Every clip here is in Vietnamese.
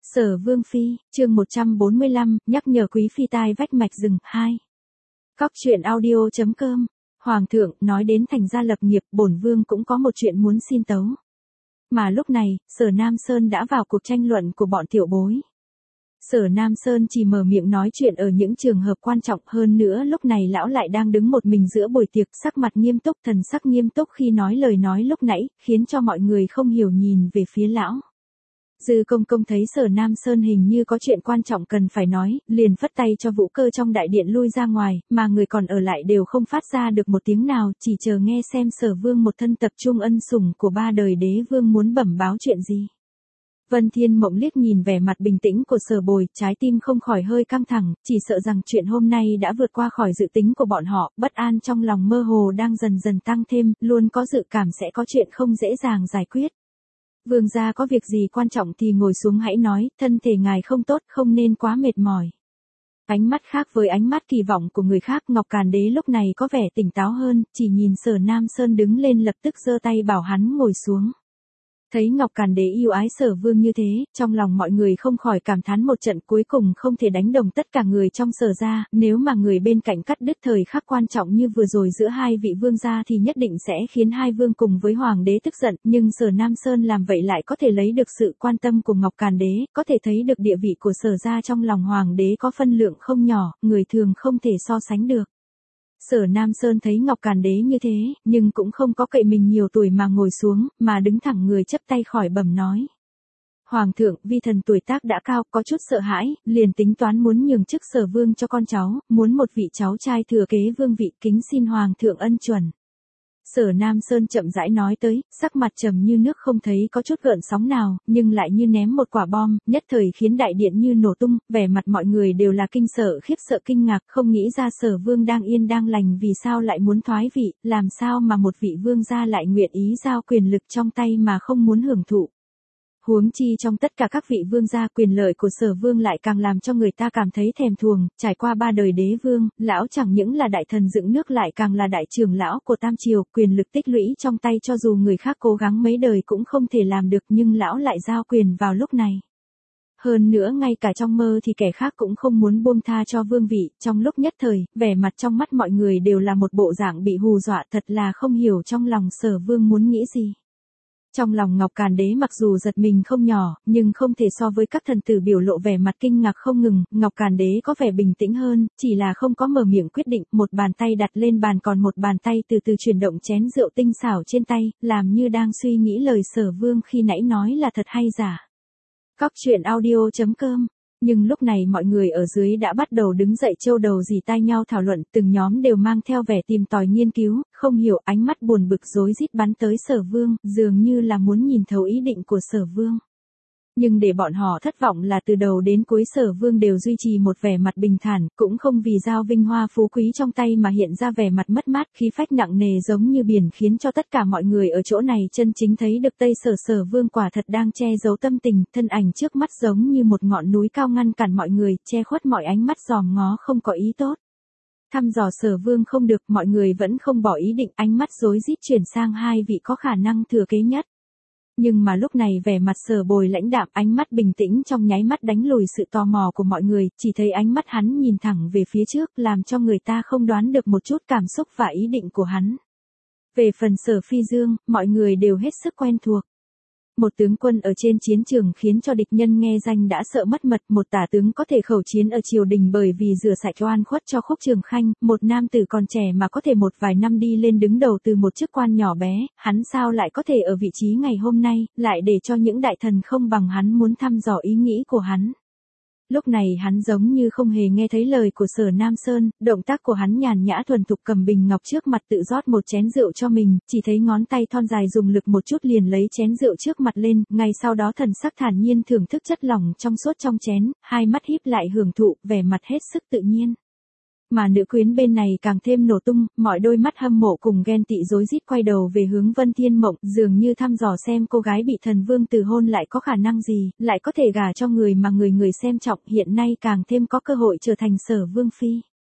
Sở Vương Phi, chương 145, nhắc nhở quý phi tai vách mạch rừng, 2. Cóc truyện audio.com. Hoàng thượng, nói đến thành gia lập nghiệp, bổn vương cũng có một chuyện muốn xin tấu. Mà lúc này, Sở Nam Sơn đã vào cuộc tranh luận của bọn tiểu bối. Sở Nam Sơn chỉ mở miệng nói chuyện ở những trường hợp quan trọng, hơn nữa lúc này lão lại đang đứng một mình giữa buổi tiệc, sắc mặt nghiêm túc, thần sắc nghiêm túc khi nói lời nói lúc nãy, khiến cho mọi người không hiểu nhìn về phía lão. Dư công công thấy Sở Nam Sơn hình như có chuyện quan trọng cần phải nói, liền phất tay cho Vũ Cơ trong đại điện lui ra ngoài, mà người còn ở lại đều không phát ra được một tiếng nào, chỉ chờ nghe xem Sở Vương một thân tập trung ân sủng của ba đời đế vương muốn bẩm báo chuyện gì. Vân Thiên Mộng liếc nhìn vẻ mặt bình tĩnh của Sở Bồi, trái tim không khỏi hơi căng thẳng, chỉ sợ rằng chuyện hôm nay đã vượt qua khỏi dự tính của bọn họ, bất an trong lòng mơ hồ đang dần dần tăng thêm, luôn có dự cảm sẽ có chuyện không dễ dàng giải quyết. Vương gia có việc gì quan trọng thì ngồi xuống hãy nói, thân thể ngài không tốt, không nên quá mệt mỏi. Ánh mắt khác với ánh mắt kỳ vọng của người khác, Ngọc Càn Đế lúc này có vẻ tỉnh táo hơn, chỉ nhìn Sở Nam Sơn đứng lên lập tức giơ tay bảo hắn ngồi xuống. Thấy Ngọc Càn Đế yêu ái Sở Vương như thế, trong lòng mọi người không khỏi cảm thán một trận, cuối cùng không thể đánh đồng tất cả người trong Sở gia, nếu mà người bên cạnh cắt đứt thời khắc quan trọng như vừa rồi giữa hai vị vương gia thì nhất định sẽ khiến hai vương cùng với hoàng đế tức giận, nhưng Sở Nam Sơn làm vậy lại có thể lấy được sự quan tâm của Ngọc Càn Đế, có thể thấy được địa vị của Sở gia trong lòng hoàng đế có phân lượng không nhỏ, người thường không thể so sánh được. Sở Nam Sơn thấy Ngọc Càn Đế như thế, nhưng cũng không có cậy mình nhiều tuổi mà ngồi xuống, mà đứng thẳng người chấp tay khỏi bẩm nói. Hoàng thượng, vi thần tuổi tác đã cao, có chút sợ hãi, liền tính toán muốn nhường chức Sở Vương cho con cháu, muốn một vị cháu trai thừa kế vương vị, kính xin Hoàng thượng ân chuẩn. Sở Nam Sơn chậm rãi nói tới, sắc mặt trầm như nước, không thấy có chút gợn sóng nào, nhưng lại như ném một quả bom, nhất thời khiến đại điện như nổ tung, vẻ mặt mọi người đều là kinh sợ, khiếp sợ, kinh ngạc, không nghĩ ra Sở Vương đang yên đang lành vì sao lại muốn thoái vị, làm sao mà một vị vương gia lại nguyện ý giao quyền lực trong tay mà không muốn hưởng thụ. Huống chi trong tất cả các vị vương gia, quyền lợi của Sở Vương lại càng làm cho người ta cảm thấy thèm thuồng, trải qua ba đời đế vương, lão chẳng những là đại thần dựng nước lại càng là đại trưởng lão của Tam Triều, quyền lực tích lũy trong tay cho dù người khác cố gắng mấy đời cũng không thể làm được, nhưng lão lại giao quyền vào lúc này. Hơn nữa ngay cả trong mơ thì kẻ khác cũng không muốn buông tha cho vương vị, trong lúc nhất thời, vẻ mặt trong mắt mọi người đều là một bộ dạng bị hù dọa, thật là không hiểu trong lòng Sở Vương muốn nghĩ gì. Trong lòng Ngọc Càn Đế mặc dù giật mình không nhỏ, nhưng không thể so với các thần tử biểu lộ vẻ mặt kinh ngạc không ngừng, Ngọc Càn Đế có vẻ bình tĩnh hơn, chỉ là không có mở miệng quyết định, một bàn tay đặt lên bàn còn một bàn tay từ từ chuyển động chén rượu tinh xảo trên tay, làm như đang suy nghĩ lời Sở Vương khi nãy nói là thật hay giả. Cóc truyện audio.com. Nhưng lúc này mọi người ở dưới đã bắt đầu đứng dậy châu đầu dì tai nhau thảo luận, từng nhóm đều mang theo vẻ tìm tòi nghiên cứu, không hiểu, ánh mắt buồn bực rối rít bắn tới Sở Vương, dường như là muốn nhìn thấu ý định của Sở Vương. Nhưng để bọn họ thất vọng là từ đầu đến cuối Sở Vương đều duy trì một vẻ mặt bình thản, cũng không vì giao vinh hoa phú quý trong tay mà hiện ra vẻ mặt mất mát, khí phách nặng nề giống như biển, khiến cho tất cả mọi người ở chỗ này chân chính thấy được Sở Vương quả thật đang che giấu tâm tình, thân ảnh trước mắt giống như một ngọn núi cao ngăn cản mọi người, che khuất mọi ánh mắt dòm ngó không có ý tốt. Thăm dò Sở Vương không được, mọi người vẫn không bỏ ý định, ánh mắt rối rít chuyển sang hai vị có khả năng thừa kế nhất. Nhưng mà lúc này vẻ mặt Sở Bồi lãnh đạm, ánh mắt bình tĩnh trong nháy mắt đánh lùi sự tò mò của mọi người, chỉ thấy ánh mắt hắn nhìn thẳng về phía trước, làm cho người ta không đoán được một chút cảm xúc và ý định của hắn. Về phần Sở Phi Dương, mọi người đều hết sức quen thuộc. Một tướng quân ở trên chiến trường khiến cho địch nhân nghe danh đã sợ mất mật, một tả tướng có thể khẩu chiến ở triều đình bởi vì rửa sạch oan khuất cho Khúc Trường Khanh, một nam tử còn trẻ mà có thể một vài năm đi lên đứng đầu từ một chức quan nhỏ bé, hắn sao lại có thể ở vị trí ngày hôm nay, lại để cho những đại thần không bằng hắn muốn thăm dò ý nghĩ của hắn. Lúc này hắn giống như không hề nghe thấy lời của Sở Nam Sơn, động tác của hắn nhàn nhã thuần thục cầm bình ngọc trước mặt tự rót một chén rượu cho mình, chỉ thấy ngón tay thon dài dùng lực một chút liền lấy chén rượu trước mặt lên, ngay sau đó thần sắc thản nhiên thưởng thức chất lỏng trong suốt trong chén, hai mắt híp lại hưởng thụ, vẻ mặt hết sức tự nhiên. Mà nữ quyến bên này càng thêm nổ tung, mọi đôi mắt hâm mộ cùng ghen tị rối rít quay đầu về hướng Vân Thiên Mộng, dường như thăm dò xem cô gái bị thần vương từ hôn lại có khả năng gì, lại có thể gả cho người mà người người xem trọng, hiện nay càng thêm có cơ hội trở thành Sở Vương Phi.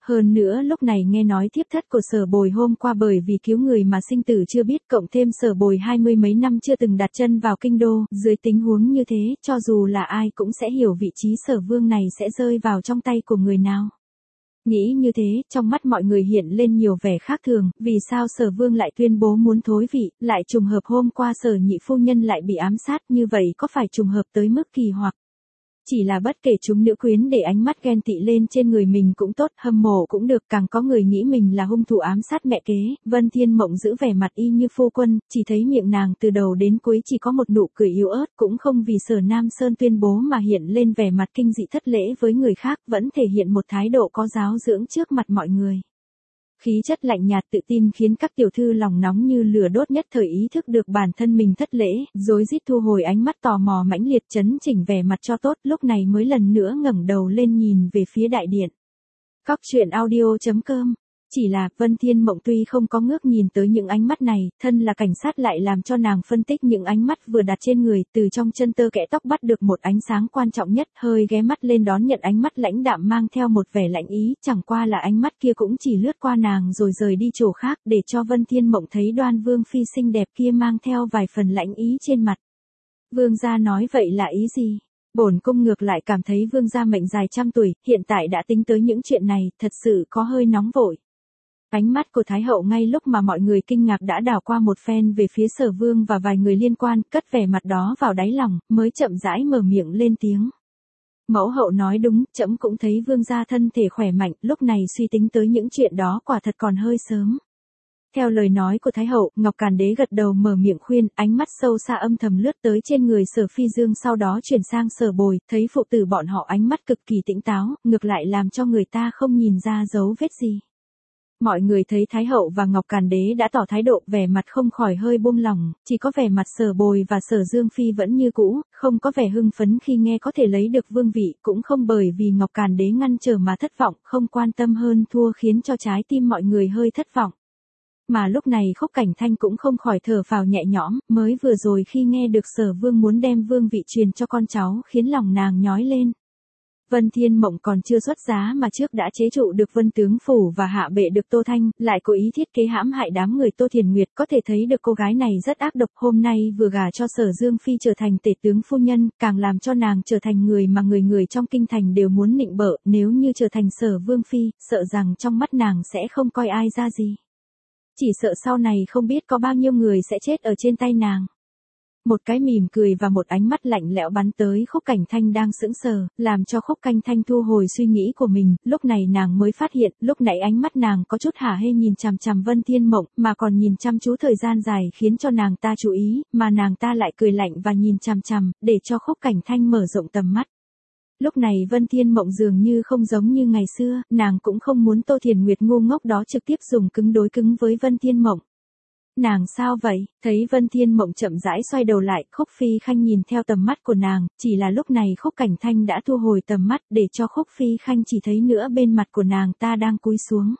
Hơn nữa lúc này nghe nói thiếp thất của Sở Bồi hôm qua bởi vì cứu người mà sinh tử chưa biết, cộng thêm Sở Bồi 20 mấy năm chưa từng đặt chân vào kinh đô, dưới tình huống như thế, cho dù là ai cũng sẽ hiểu vị trí Sở Vương này sẽ rơi vào trong tay của người nào. Nghĩ như thế, trong mắt mọi người hiện lên nhiều vẻ khác thường, vì sao Sở Vương lại tuyên bố muốn thối vị, lại trùng hợp hôm qua Sở nhị phu nhân lại bị ám sát, như vậy có phải trùng hợp tới mức kỳ hoặc. Chỉ là bất kể chúng nữ quyến để ánh mắt ghen tị lên trên người mình cũng tốt, hâm mộ cũng được, càng có người nghĩ mình là hung thủ ám sát mẹ kế. Vân Thiên Mộng giữ vẻ mặt y như phu quân, chỉ thấy miệng nàng từ đầu đến cuối chỉ có một nụ cười yếu ớt, cũng không vì Sở Nam Sơn tuyên bố mà hiện lên vẻ mặt kinh dị thất lễ với người khác, vẫn thể hiện một thái độ có giáo dưỡng trước mặt mọi người. Khí chất lạnh nhạt tự tin khiến các tiểu thư lòng nóng như lửa đốt nhất thời ý thức được bản thân mình thất lễ, rối rít thu hồi ánh mắt tò mò mãnh liệt, chấn chỉnh vẻ mặt cho tốt, lúc này mới lần nữa ngẩng đầu lên nhìn về phía đại điện. Cóc truyện audio.com. Chỉ là Vân Thiên Mộng tuy không có ngước nhìn tới những ánh mắt này, thân là cảnh sát lại làm cho nàng phân tích những ánh mắt vừa đặt trên người, từ trong chân tơ kẽ tóc bắt được một ánh sáng quan trọng nhất, hơi ghé mắt lên đón nhận ánh mắt lãnh đạm mang theo một vẻ lạnh ý, chẳng qua là ánh mắt kia cũng chỉ lướt qua nàng rồi rời đi chỗ khác, để cho Vân Thiên Mộng thấy Đoan Vương phi xinh đẹp kia mang theo vài phần lãnh ý trên mặt. Vương gia nói vậy là ý gì? Bổn cung ngược lại cảm thấy vương gia mệnh dài trăm tuổi, hiện tại đã tính tới những chuyện này, thật sự có hơi nóng vội. Ánh mắt của Thái hậu ngay lúc mà mọi người kinh ngạc đã đảo qua một phen về phía Sở Vương và vài người liên quan, cất vẻ mặt đó vào đáy lòng, mới chậm rãi mở miệng lên tiếng. Mẫu hậu nói đúng, trẫm cũng thấy vương gia thân thể khỏe mạnh, lúc này suy tính tới những chuyện đó quả thật còn hơi sớm. Theo lời nói của Thái hậu, Ngọc Càn Đế gật đầu mở miệng khuyên, ánh mắt sâu xa âm thầm lướt tới trên người Sở Phi Dương, sau đó chuyển sang Sở Bồi, thấy phụ tử bọn họ ánh mắt cực kỳ tỉnh táo, ngược lại làm cho người ta không nhìn ra dấu vết gì. Mọi người thấy Thái hậu và Ngọc Càn Đế đã tỏ thái độ, vẻ mặt không khỏi hơi buông lỏng, chỉ có vẻ mặt Sở Bồi và Sở Dương Phi vẫn như cũ, không có vẻ hưng phấn khi nghe có thể lấy được vương vị, cũng không bởi vì Ngọc Càn Đế ngăn trở mà thất vọng, không quan tâm hơn thua khiến cho trái tim mọi người hơi thất vọng. Mà lúc này Khúc Cảnh Thanh cũng không khỏi thở phào nhẹ nhõm, mới vừa rồi khi nghe được Sở Vương muốn đem vương vị truyền cho con cháu khiến lòng nàng nhói lên. Vân Thiên Mộng còn chưa xuất giá mà trước đã chế trụ được Vân Tướng Phủ và hạ bệ được Tô Thanh, lại cố ý thiết kế hãm hại đám người Tô Thiền Nguyệt, có thể thấy được cô gái này rất ác độc, hôm nay vừa gả cho Sở Dương Phi trở thành tể tướng phu nhân, càng làm cho nàng trở thành người mà người trong kinh thành đều muốn nịnh bợ, nếu như trở thành Sở Vương Phi, sợ rằng trong mắt nàng sẽ không coi ai ra gì. Chỉ sợ sau này không biết có bao nhiêu người sẽ chết ở trên tay nàng. Một cái mỉm cười và một ánh mắt lạnh lẽo bắn tới Khúc Cảnh Thanh đang sững sờ, làm cho Khúc Cảnh Thanh thu hồi suy nghĩ của mình, lúc này nàng mới phát hiện, lúc nãy ánh mắt nàng có chút hả hê nhìn chằm chằm Vân Thiên Mộng, mà còn nhìn chăm chú thời gian dài khiến cho nàng ta chú ý, mà nàng ta lại cười lạnh và nhìn chằm chằm, để cho Khúc Cảnh Thanh mở rộng tầm mắt. Lúc này Vân Thiên Mộng dường như không giống như ngày xưa, nàng cũng không muốn Tô Thiền Nguyệt ngu ngốc đó trực tiếp dùng cứng đối cứng với Vân Thiên Mộng. Nàng sao vậy? Thấy Vân Thiên Mộng chậm rãi xoay đầu lại, Khúc Phi Khanh nhìn theo tầm mắt của nàng, chỉ là lúc này Khúc Cảnh Thanh đã thu hồi tầm mắt để cho Khúc Phi Khanh chỉ thấy nữa bên mặt của nàng ta đang cúi xuống.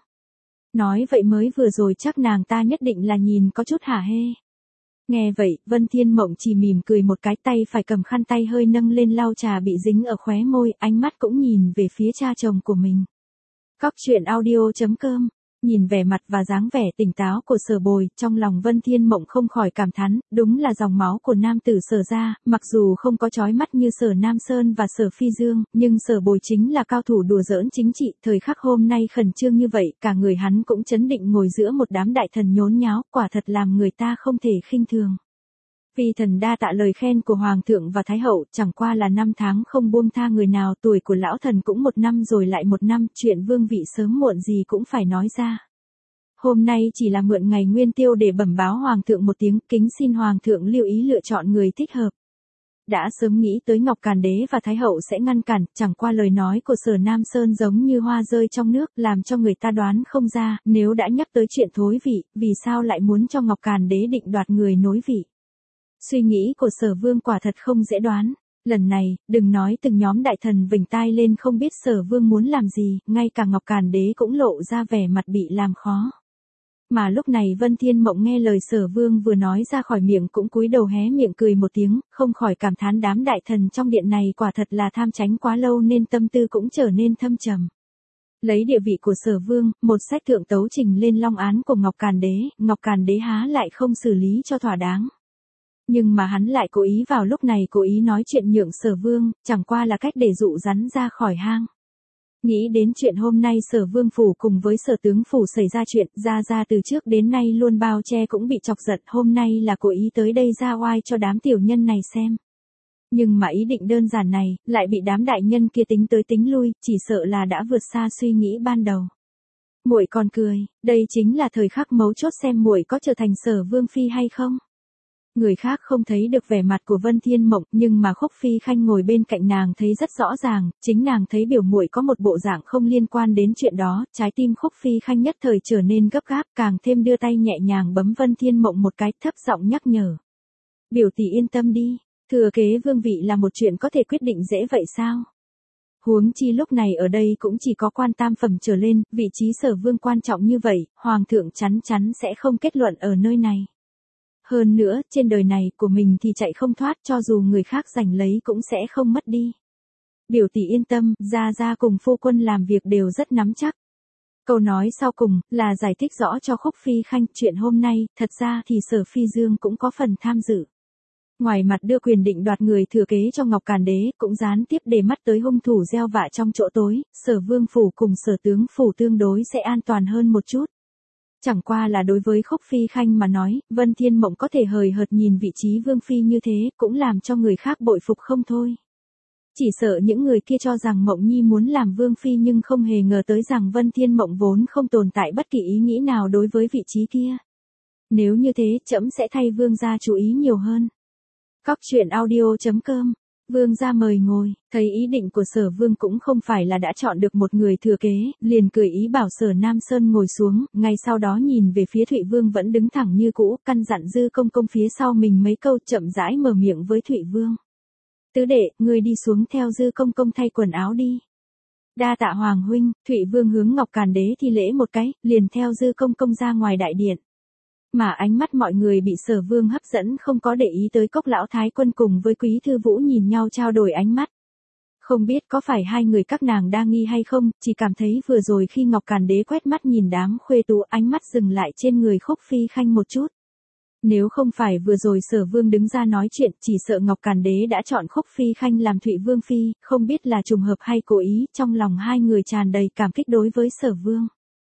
Nói vậy mới vừa rồi chắc nàng ta nhất định là nhìn có chút hả hê. Nghe vậy, Vân Thiên Mộng chỉ mỉm cười một cái, tay phải cầm khăn tay hơi nâng lên lau trà bị dính ở khóe môi, ánh mắt cũng nhìn về phía cha chồng của mình. Cóc truyện audio.com. Nhìn vẻ mặt và dáng vẻ tỉnh táo của Sở Bồi, trong lòng Vân Thiên Mộng không khỏi cảm thán, đúng là dòng máu của nam tử Sở gia, mặc dù không có chói mắt như Sở Nam Sơn và Sở Phi Dương, nhưng Sở Bồi chính là cao thủ đùa giỡn chính trị, thời khắc hôm nay khẩn trương như vậy, cả người hắn cũng chấn định ngồi giữa một đám đại thần nhốn nháo, quả thật làm người ta không thể khinh thường. Phi thần đa tạ lời khen của Hoàng thượng và Thái hậu, chẳng qua là 5 tháng không buông tha người nào, tuổi của lão thần cũng 1 năm rồi lại 1 năm, chuyện vương vị sớm muộn gì cũng phải nói ra. Hôm nay chỉ là mượn ngày nguyên tiêu để bẩm báo Hoàng thượng một tiếng, kính xin Hoàng thượng lưu ý lựa chọn người thích hợp. Đã sớm nghĩ tới Ngọc Càn Đế và Thái hậu sẽ ngăn cản, chẳng qua lời nói của Sở Nam Sơn giống như hoa rơi trong nước, làm cho người ta đoán không ra, nếu đã nhắc tới chuyện thối vị, vì sao lại muốn cho Ngọc Càn Đế định đoạt người nối vị. Suy nghĩ của Sở Vương quả thật không dễ đoán. Lần này, đừng nói từng nhóm đại thần vểnh tai lên không biết Sở Vương muốn làm gì, ngay cả Ngọc Càn Đế cũng lộ ra vẻ mặt bị làm khó. Mà lúc này Vân Thiên Mộng nghe lời Sở Vương vừa nói ra khỏi miệng cũng cúi đầu hé miệng cười một tiếng, không khỏi cảm thán đám đại thần trong điện này quả thật là tham tránh quá lâu nên tâm tư cũng trở nên thâm trầm. Lấy địa vị của Sở Vương, một sách thượng tấu trình lên long án của Ngọc Càn Đế há lại không xử lý cho thỏa đáng. Nhưng mà hắn lại cố ý vào lúc này cố ý nói chuyện nhượng Sở Vương, chẳng qua là cách để dụ rắn ra khỏi hang. Nghĩ đến chuyện hôm nay Sở Vương phủ cùng với Sở tướng phủ xảy ra chuyện, ra từ trước đến nay luôn bao che cũng bị chọc giận, hôm nay là cố ý tới đây ra oai cho đám tiểu nhân này xem. Nhưng mà ý định đơn giản này, lại bị đám đại nhân kia tính tới tính lui, chỉ sợ là đã vượt xa suy nghĩ ban đầu. Muội còn cười, đây chính là thời khắc mấu chốt xem muội có trở thành Sở Vương phi hay không. Người khác không thấy được vẻ mặt của Vân Thiên Mộng, nhưng mà Khúc Phi Khanh ngồi bên cạnh nàng thấy rất rõ ràng, chính nàng thấy biểu muội có một bộ dạng không liên quan đến chuyện đó, trái tim Khúc Phi Khanh nhất thời trở nên gấp gáp, càng thêm đưa tay nhẹ nhàng bấm Vân Thiên Mộng một cái, thấp giọng nhắc nhở. Biểu tỷ yên tâm đi, thừa kế vương vị là một chuyện có thể quyết định dễ vậy sao? Huống chi lúc này ở đây cũng chỉ có quan tam phẩm trở lên, vị trí Sở Vương quan trọng như vậy, Hoàng thượng chắn chắn sẽ không kết luận ở nơi này. Hơn nữa, trên đời này của mình thì chạy không thoát, cho dù người khác giành lấy cũng sẽ không mất đi. Biểu tỷ yên tâm, gia cùng phu quân làm việc đều rất nắm chắc. Câu nói sau cùng, là giải thích rõ cho Khúc Phi Khanh, chuyện hôm nay, thật ra thì Sở Phi Dương cũng có phần tham dự. Ngoài mặt đưa quyền định đoạt người thừa kế cho Ngọc Càn Đế, cũng gián tiếp để mắt tới hung thủ gieo vạ trong chỗ tối, Sở Vương phủ cùng Sở tướng phủ tương đối sẽ an toàn hơn một chút. Chẳng qua là đối với Khúc Phi Khanh mà nói, Vân Thiên Mộng có thể hời hợt nhìn vị trí vương phi như thế, cũng làm cho người khác bội phục không thôi. Chỉ sợ những người kia cho rằng Mộng Nhi muốn làm vương phi nhưng không hề ngờ tới rằng Vân Thiên Mộng vốn không tồn tại bất kỳ ý nghĩ nào đối với vị trí kia. Nếu như thế, trẫm sẽ thay vương gia chú ý nhiều hơn. Cóc truyện audio.com. Vương gia mời ngồi, thấy ý định của Sở Vương cũng không phải là đã chọn được một người thừa kế, liền cười ý bảo Sở Nam Sơn ngồi xuống, ngay sau đó nhìn về phía Thụy Vương vẫn đứng thẳng như cũ, căn dặn Dư Công Công phía sau mình mấy câu, chậm rãi mở miệng với Thụy Vương. Tứ đệ, ngươi đi xuống theo Dư Công Công thay quần áo đi. Đa tạ Hoàng huynh, Thụy Vương hướng Ngọc Càn Đế thi lễ một cái, liền theo Dư Công Công ra ngoài đại điện. Mà ánh mắt mọi người bị Sở Vương hấp dẫn không có để ý tới Cốc lão thái quân cùng với Quý Thư Vũ nhìn nhau trao đổi ánh mắt. Không biết có phải hai người các nàng đang nghi hay không, chỉ cảm thấy vừa rồi khi Ngọc Càn Đế quét mắt nhìn đám khuê tú, ánh mắt dừng lại trên người Khúc Phi Khanh một chút. Nếu không phải vừa rồi Sở Vương đứng ra nói chuyện, chỉ sợ Ngọc Càn Đế đã chọn Khúc Phi Khanh làm Thụy Vương phi, không biết là trùng hợp hay cố ý, trong lòng hai người tràn đầy cảm kích đối với Sở Vương.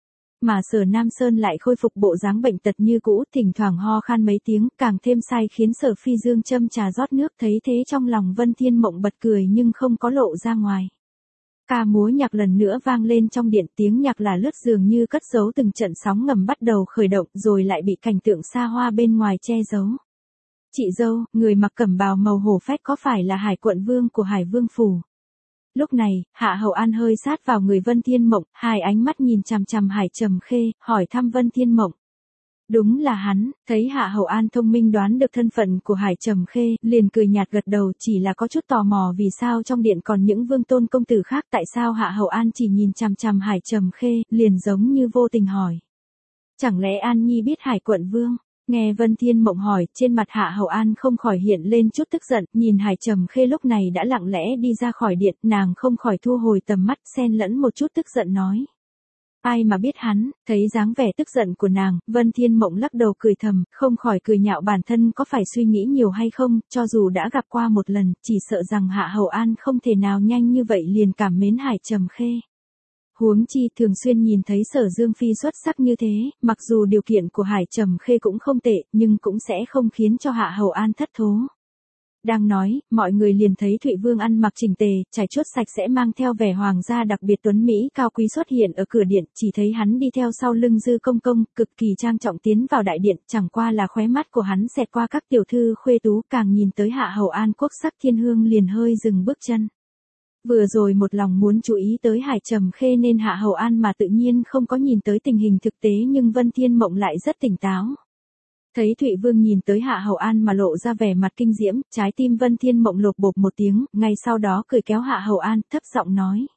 Mà Sở Nam Sơn lại khôi phục bộ dáng bệnh tật như cũ, thỉnh thoảng ho khan mấy tiếng, càng thêm sai khiến Sở Phi Dương châm trà rót nước, thấy thế trong lòng Vân Thiên Mộng bật cười nhưng không có lộ ra ngoài. Ca múa nhạc lần nữa vang lên trong điện, tiếng nhạc là lướt dường như cất giấu từng trận sóng ngầm bắt đầu khởi động, rồi lại bị cảnh tượng xa hoa bên ngoài che giấu. Chị dâu, người mặc cẩm bào màu hổ phách có phải là Hải quận vương của Hải Vương phủ? Lúc này, Hạ Hầu An hơi sát vào người Vân Thiên Mộng, hai ánh mắt nhìn chằm chằm Hải Trầm Khê, hỏi thăm Vân Thiên Mộng. Đúng là hắn, thấy Hạ Hầu An thông minh đoán được thân phận của Hải Trầm Khê, liền cười nhạt gật đầu, chỉ là có chút tò mò vì sao trong điện còn những vương tôn công tử khác, tại sao Hạ Hầu An chỉ nhìn chằm chằm Hải Trầm Khê, liền giống như vô tình hỏi. Chẳng lẽ An Nhi biết Hải quận vương? Nghe Vân Thiên Mộng hỏi, trên mặt Hạ Hầu An không khỏi hiện lên chút tức giận, nhìn Hải Trầm Khê lúc này đã lặng lẽ đi ra khỏi điện, nàng không khỏi thu hồi tầm mắt, xen lẫn một chút tức giận nói. Ai mà biết hắn, thấy dáng vẻ tức giận của nàng, Vân Thiên Mộng lắc đầu cười thầm, không khỏi cười nhạo bản thân có phải suy nghĩ nhiều hay không, cho dù đã gặp qua một lần, chỉ sợ rằng Hạ Hầu An không thể nào nhanh như vậy liền cảm mến Hải Trầm Khê. Huống chi thường xuyên nhìn thấy Sở Dương phi xuất sắc như thế, mặc dù điều kiện của Hải Trầm Khê cũng không tệ, nhưng cũng sẽ không khiến cho Hạ Hầu An thất thố. Đang nói, mọi người liền thấy Thụy Vương ăn mặc chỉnh tề, trải chuốt sạch sẽ mang theo vẻ hoàng gia đặc biệt tuấn mỹ cao quý xuất hiện ở cửa điện, chỉ thấy hắn đi theo sau lưng Dư Công Công, cực kỳ trang trọng tiến vào đại điện, chẳng qua là khóe mắt của hắn xẹt qua các tiểu thư khuê tú, càng nhìn tới Hạ Hầu An quốc sắc thiên hương liền hơi dừng bước chân. Vừa rồi một lòng muốn chú ý tới Hải Trầm Khê nên Hạ Hầu An mà tự nhiên không có nhìn tới tình hình thực tế, nhưng Vân Thiên Mộng lại rất tỉnh táo. Thấy Thụy Vương nhìn tới Hạ Hầu An mà lộ ra vẻ mặt kinh diễm, trái tim Vân Thiên Mộng lột bột một tiếng, ngay sau đó cười kéo Hạ Hầu An, thấp giọng nói.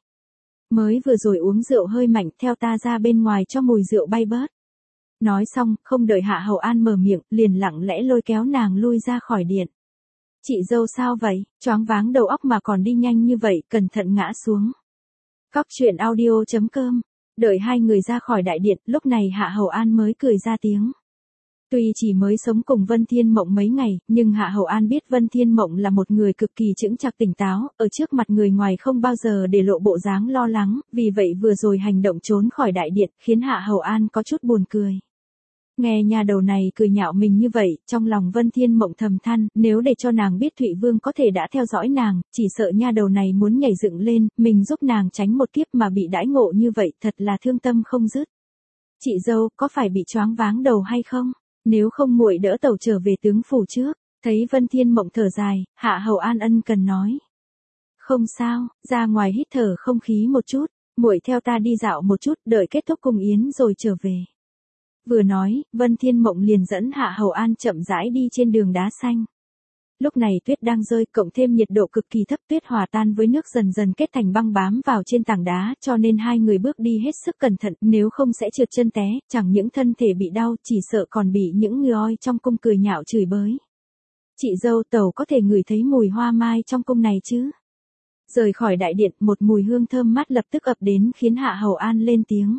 Mới vừa rồi uống rượu hơi mạnh, theo ta ra bên ngoài cho mùi rượu bay bớt. Nói xong, không đợi Hạ Hầu An mở miệng, liền lặng lẽ lôi kéo nàng lui ra khỏi điện. Chị dâu sao vậy, choáng váng đầu óc mà còn đi nhanh như vậy, cẩn thận ngã xuống. Cóc truyện audio.com Đợi hai người ra khỏi đại điện, lúc này Hạ Hầu An mới cười ra tiếng. Tuy chỉ mới sống cùng Vân Thiên Mộng mấy ngày, nhưng Hạ Hầu An biết Vân Thiên Mộng là một người cực kỳ chững chạc tỉnh táo, ở trước mặt người ngoài không bao giờ để lộ bộ dáng lo lắng, vì vậy vừa rồi hành động trốn khỏi đại điện, khiến Hạ Hầu An có chút buồn cười. Nghe nhà đầu này cười nhạo mình như vậy, trong lòng Vân Thiên Mộng thầm than, nếu để cho nàng biết Thụy Vương có thể đã theo dõi nàng, chỉ sợ nha đầu này muốn nhảy dựng lên, mình giúp nàng tránh một kiếp mà bị đãi ngộ như vậy, thật là thương tâm không dứt. Chị dâu, có phải bị choáng váng đầu hay không? Nếu không muội đỡ tẩu trở về tướng phủ trước. Thấy Vân Thiên Mộng thở dài, Hạ Hầu An ân cần nói. Không sao, ra ngoài hít thở không khí một chút, muội theo ta đi dạo một chút, đợi kết thúc cung yến rồi trở về. Vừa nói, Vân Thiên Mộng liền dẫn Hạ Hầu An chậm rãi đi trên đường đá xanh. Lúc này tuyết đang rơi, cộng thêm nhiệt độ cực kỳ thấp, tuyết hòa tan với nước dần dần kết thành băng bám vào trên tảng đá, cho nên hai người bước đi hết sức cẩn thận, nếu không sẽ trượt chân té, chẳng những thân thể bị đau, chỉ sợ còn bị những người oi trong cung cười nhạo chửi bới. Chị dâu, tẩu có thể ngửi thấy mùi hoa mai trong cung này chứ? Rời khỏi đại điện, một mùi hương thơm mát lập tức ập đến khiến Hạ Hầu An lên tiếng.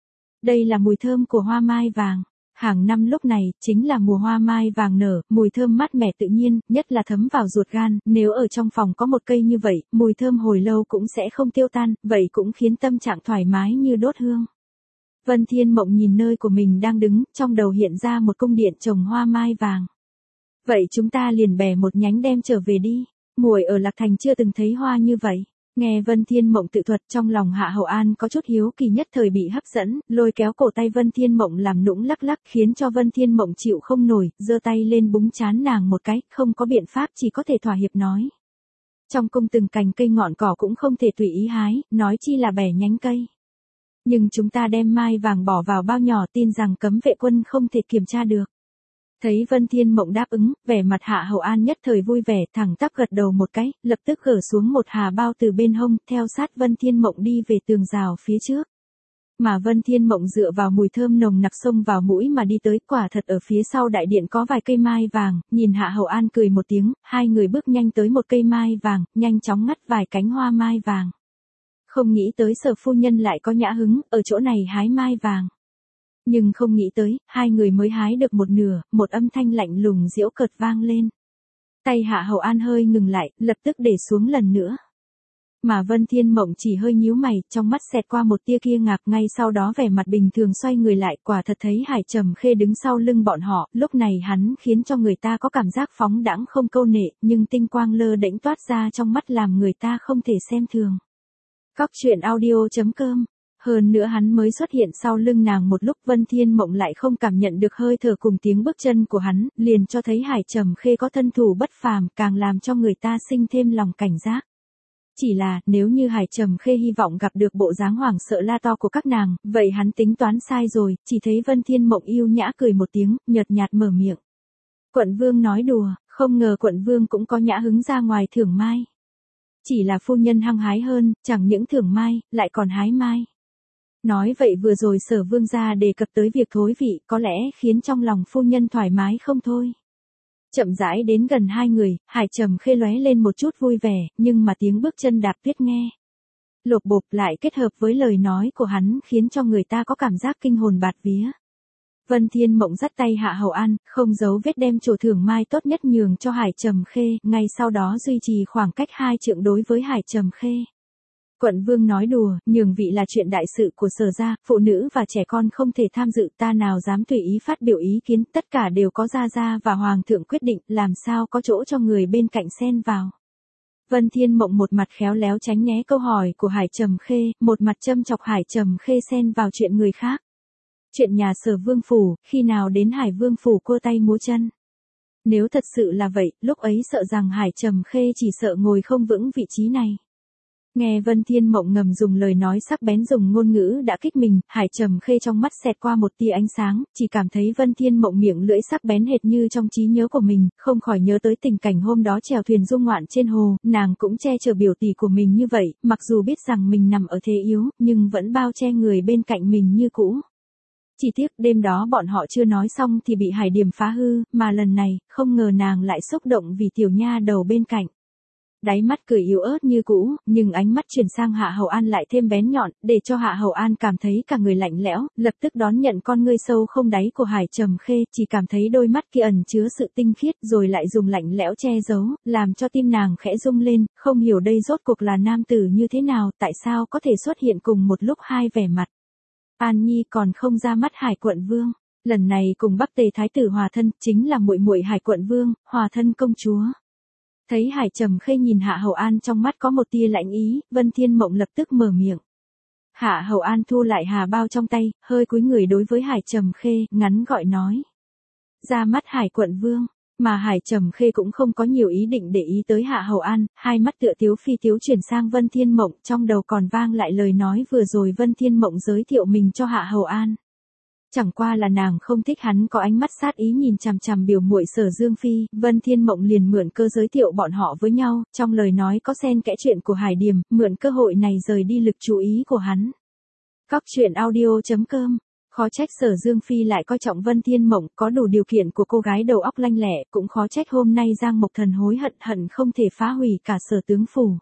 Đây là mùi thơm của hoa mai vàng. Hàng năm lúc này, chính là mùa hoa mai vàng nở, mùi thơm mát mẻ tự nhiên, nhất là thấm vào ruột gan, nếu ở trong phòng có một cây như vậy, mùi thơm hồi lâu cũng sẽ không tiêu tan, vậy cũng khiến tâm trạng thoải mái như đốt hương. Vân Thiên Mộng nhìn nơi của mình đang đứng, trong đầu hiện ra một cung điện trồng hoa mai vàng. Vậy chúng ta liền bẻ một nhánh đem trở về đi, muội ở Lạc Thành chưa từng thấy hoa như vậy. Nghe Vân Thiên Mộng tự thuật, trong lòng Hạ Hầu An có chút hiếu kỳ, nhất thời bị hấp dẫn, lôi kéo cổ tay Vân Thiên Mộng làm nũng lắc lắc, khiến cho Vân Thiên Mộng chịu không nổi, giơ tay lên búng trán nàng một cái, không có biện pháp chỉ có thể thỏa hiệp nói. Trong cung từng cành cây ngọn cỏ cũng không thể tùy ý hái, nói chi là bẻ nhánh cây. Nhưng chúng ta đem mai vàng bỏ vào bao nhỏ, tin rằng cấm vệ quân không thể kiểm tra được. Thấy Vân Thiên Mộng đáp ứng, vẻ mặt Hạ Hầu An nhất thời vui vẻ, thẳng tắp gật đầu một cái, lập tức gỡ xuống một hà bao từ bên hông, theo sát Vân Thiên Mộng đi về tường rào phía trước. Mà Vân Thiên Mộng dựa vào mùi thơm nồng nặc xông vào mũi mà đi tới, quả thật ở phía sau đại điện có vài cây mai vàng, nhìn Hạ Hầu An cười một tiếng, hai người bước nhanh tới một cây mai vàng, nhanh chóng ngắt vài cánh hoa mai vàng. Không nghĩ tới Sở phu nhân lại có nhã hứng, ở chỗ này hái mai vàng. Nhưng không nghĩ tới, hai người mới hái được một nửa, một âm thanh lạnh lùng giễu cợt vang lên. Tay Hạ Hầu An hơi ngừng lại, lập tức để xuống lần nữa. Mà Vân Thiên Mộng chỉ hơi nhíu mày, trong mắt xẹt qua một tia kia ngạc, ngay sau đó vẻ mặt bình thường xoay người lại, quả thật thấy Hải Trầm Khê đứng sau lưng bọn họ, lúc này hắn khiến cho người ta có cảm giác phóng đãng không câu nệ, nhưng tinh quang lơ đễnh toát ra trong mắt làm người ta không thể xem thường. Cóc truyện audio.com. Hơn nữa hắn mới xuất hiện sau lưng nàng một lúc, Vân Thiên Mộng lại không cảm nhận được hơi thở cùng tiếng bước chân của hắn, liền cho thấy Hải Trầm Khê có thân thủ bất phàm, càng làm cho người ta sinh thêm lòng cảnh giác. Chỉ là, nếu như Hải Trầm Khê hy vọng gặp được bộ dáng hoảng sợ la to của các nàng, vậy hắn tính toán sai rồi, chỉ thấy Vân Thiên Mộng yêu nhã cười một tiếng, nhợt nhạt mở miệng. Quận vương nói đùa, không ngờ quận vương cũng có nhã hứng ra ngoài thưởng mai. Chỉ là phu nhân hăng hái hơn, chẳng những thưởng mai, lại còn hái mai. Nói vậy vừa rồi Sở vương gia đề cập tới việc thối vị, có lẽ khiến trong lòng phu nhân thoải mái không thôi. Chậm rãi đến gần hai người, Hải Trầm Khê lóe lên một chút vui vẻ, nhưng mà tiếng bước chân đạp tuyết nghe lộp bộp lại kết hợp với lời nói của hắn khiến cho người ta có cảm giác kinh hồn bạt vía. Vân Thiên Mộng dắt tay Hạ Hầu An, không giấu vết đem chỗ thưởng mai tốt nhất nhường cho Hải Trầm Khê, ngay sau đó duy trì khoảng cách 2 trượng đối với Hải Trầm Khê. Quận vương nói đùa, nhường vị là chuyện đại sự của Sở gia, phụ nữ và trẻ con không thể tham dự, ta nào dám tùy ý phát biểu ý kiến, tất cả đều có gia gia và hoàng thượng quyết định, làm sao có chỗ cho người bên cạnh xen vào. Vân Thiên Mộng một mặt khéo léo tránh né câu hỏi của Hải Trầm Khê, một mặt châm chọc Hải Trầm Khê xen vào chuyện người khác. Chuyện nhà Sở vương phủ, khi nào đến Hải vương phủ cua tay múa chân. Nếu thật sự là vậy, lúc ấy sợ rằng Hải Trầm Khê chỉ sợ ngồi không vững vị trí này. Nghe Vân Thiên Mộng ngầm dùng lời nói sắc bén dùng ngôn ngữ đã kích mình, Hải Trầm Khê trong mắt xẹt qua một tia ánh sáng, chỉ cảm thấy Vân Thiên Mộng miệng lưỡi sắc bén hệt như trong trí nhớ của mình, không khỏi nhớ tới tình cảnh hôm đó chèo thuyền du ngoạn trên hồ, nàng cũng che chở biểu tỷ của mình như vậy, mặc dù biết rằng mình nằm ở thế yếu, nhưng vẫn bao che người bên cạnh mình như cũ. Chỉ tiếc đêm đó bọn họ chưa nói xong thì bị Hải Điềm phá hư, mà lần này, không ngờ nàng lại xúc động vì tiểu nha đầu bên cạnh. Đáy mắt cười yếu ớt như cũ, nhưng ánh mắt chuyển sang Hạ Hầu An lại thêm bén nhọn, để cho Hạ Hầu An cảm thấy cả người lạnh lẽo, lập tức đón nhận con ngươi sâu không đáy của Hải Trầm Khê, chỉ cảm thấy đôi mắt kia ẩn chứa sự tinh khiết, rồi lại dùng lạnh lẽo che giấu, làm cho tim nàng khẽ rung lên, không hiểu đây rốt cuộc là nam tử như thế nào, tại sao có thể xuất hiện cùng một lúc hai vẻ mặt. An Nhi còn không ra mắt Hải Quận Vương, lần này cùng Bắc Tề Thái tử hòa thân, chính là muội muội Hải Quận Vương, hòa thân công chúa. Thấy Hải Trầm Khê nhìn Hạ Hầu An trong mắt có một tia lạnh ý, Vân Thiên Mộng lập tức mở miệng. Hạ Hầu An thu lại hà bao trong tay, hơi cúi người đối với Hải Trầm Khê, ngắn gọi nói. Ra mắt Hải Quận Vương, mà Hải Trầm Khê cũng không có nhiều ý định để ý tới Hạ Hầu An, hai mắt tựa tiếu phi tiếu chuyển sang Vân Thiên Mộng, trong đầu còn vang lại lời nói vừa rồi Vân Thiên Mộng giới thiệu mình cho Hạ Hầu An. Chẳng qua là nàng không thích hắn có ánh mắt sát ý nhìn chằm chằm biểu muội Sở Dương Phi, Vân Thiên Mộng liền mượn cơ giới thiệu bọn họ với nhau, trong lời nói có xen kẽ chuyện của Hải Điềm, mượn cơ hội này rời đi lực chú ý của hắn. Cóc truyện audio.com. Khó trách Sở Dương Phi lại coi trọng Vân Thiên Mộng, có đủ điều kiện của cô gái đầu óc lanh lẹ, cũng khó trách hôm nay Giang Mộc Thần hối hận không thể phá hủy cả Sở tướng phủ.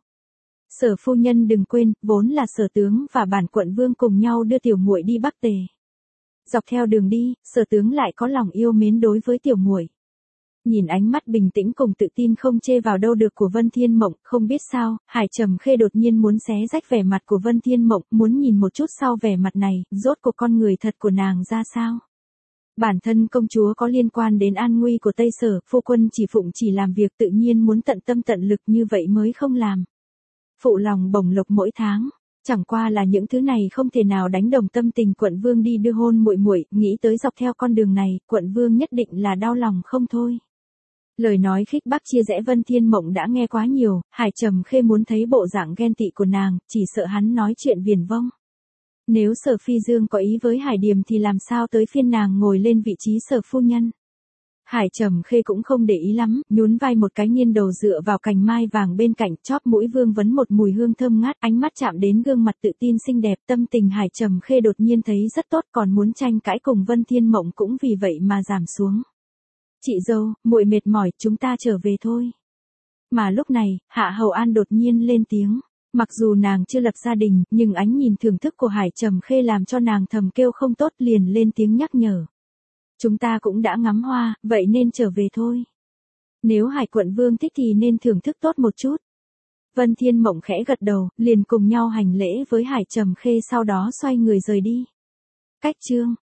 Sở phu nhân đừng quên, vốn là Sở tướng và bản quận vương cùng nhau đưa tiểu muội đi Bắc Tề. Dọc theo đường đi, Sở tướng lại có lòng yêu mến đối với tiểu muội. Nhìn ánh mắt bình tĩnh cùng tự tin không chê vào đâu được của Vân Thiên Mộng, không biết sao, Hải Trầm Khê đột nhiên muốn xé rách vẻ mặt của Vân Thiên Mộng, muốn nhìn một chút sau vẻ mặt này, rốt cuộc con người thật của nàng ra sao. Bản thân công chúa có liên quan đến an nguy của Tây Sở, phu quân chỉ phụng chỉ làm việc tự nhiên muốn tận tâm tận lực như vậy mới không làm. Phụ lòng bổng lộc mỗi tháng. Chẳng qua là những thứ này không thể nào đánh đồng tâm tình quận vương đi đưa hôn muội muội, nghĩ tới dọc theo con đường này, quận vương nhất định là đau lòng không thôi. Lời nói khích bác chia rẽ Vân Thiên Mộng đã nghe quá nhiều, Hải Trầm Khê muốn thấy bộ dạng ghen tị của nàng, chỉ sợ hắn nói chuyện viển vông. Nếu Sở Phi Dương có ý với Hải Điềm thì làm sao tới phiên nàng ngồi lên vị trí Sở phu nhân. Hải Trầm Khê cũng không để ý lắm, nhún vai một cái nghiêng đầu dựa vào cành mai vàng bên cạnh, chóp mũi vương vấn một mùi hương thơm ngát, ánh mắt chạm đến gương mặt tự tin xinh đẹp, tâm tình Hải Trầm Khê đột nhiên thấy rất tốt, còn muốn tranh cãi cùng Vân Thiên Mộng cũng vì vậy mà giảm xuống. Chị dâu, muội mệt mỏi, chúng ta trở về thôi. Mà lúc này, Hạ Hầu An đột nhiên lên tiếng. Mặc dù nàng chưa lập gia đình, nhưng ánh nhìn thưởng thức của Hải Trầm Khê làm cho nàng thầm kêu không tốt, liền lên tiếng nhắc nhở. Chúng ta cũng đã ngắm hoa, vậy nên trở về thôi. Nếu Hải Quận Vương thích thì nên thưởng thức tốt một chút. Vân Thiên Mộng khẽ gật đầu, liền cùng nhau hành lễ với Hải Trầm Khê sau đó xoay người rời đi. Cách chương